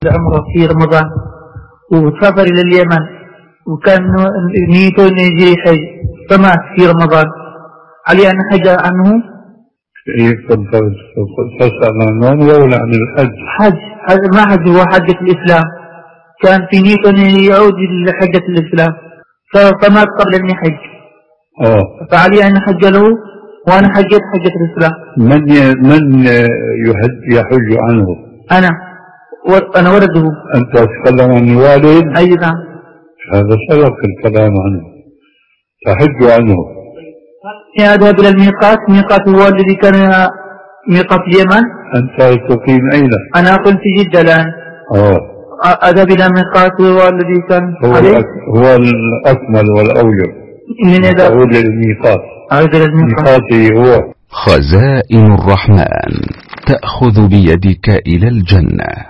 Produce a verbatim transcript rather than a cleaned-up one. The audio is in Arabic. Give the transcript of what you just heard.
العمرة في رمضان وسافر إلى اليمن وكان نيته أن يجري حج فمات في رمضان، علي أن حج عنه؟ تسأل عن العمرة ولا عن الحج؟ حج. ما حج، هو حجة الإسلام، كان في نيته أن يعود لحجة الإسلام فمات قبل أن يحج. آه. فعلي أن حج له وأنا حجيت حجة الإسلام. من من يحج عنه؟ أنا أنا ولده. أنت تتكلم عن الوالد؟ أي نعم. هذا سبق الكلام عنه، تحج عنه. أذهب إلى الميقات، ميقات هو الذي كان ميقات اليمن. أنت تقيم أين؟ أنا أقيم في جدة الآن. آه. أذهب إلى ميقات هو الذي كان هو عليه. هو الأكمل والأوجب من إذا أعود للميقات. أعود إلى الميقات. ميقاتي هو خزائن الرحمن تأخذ بيدك إلى الجنة.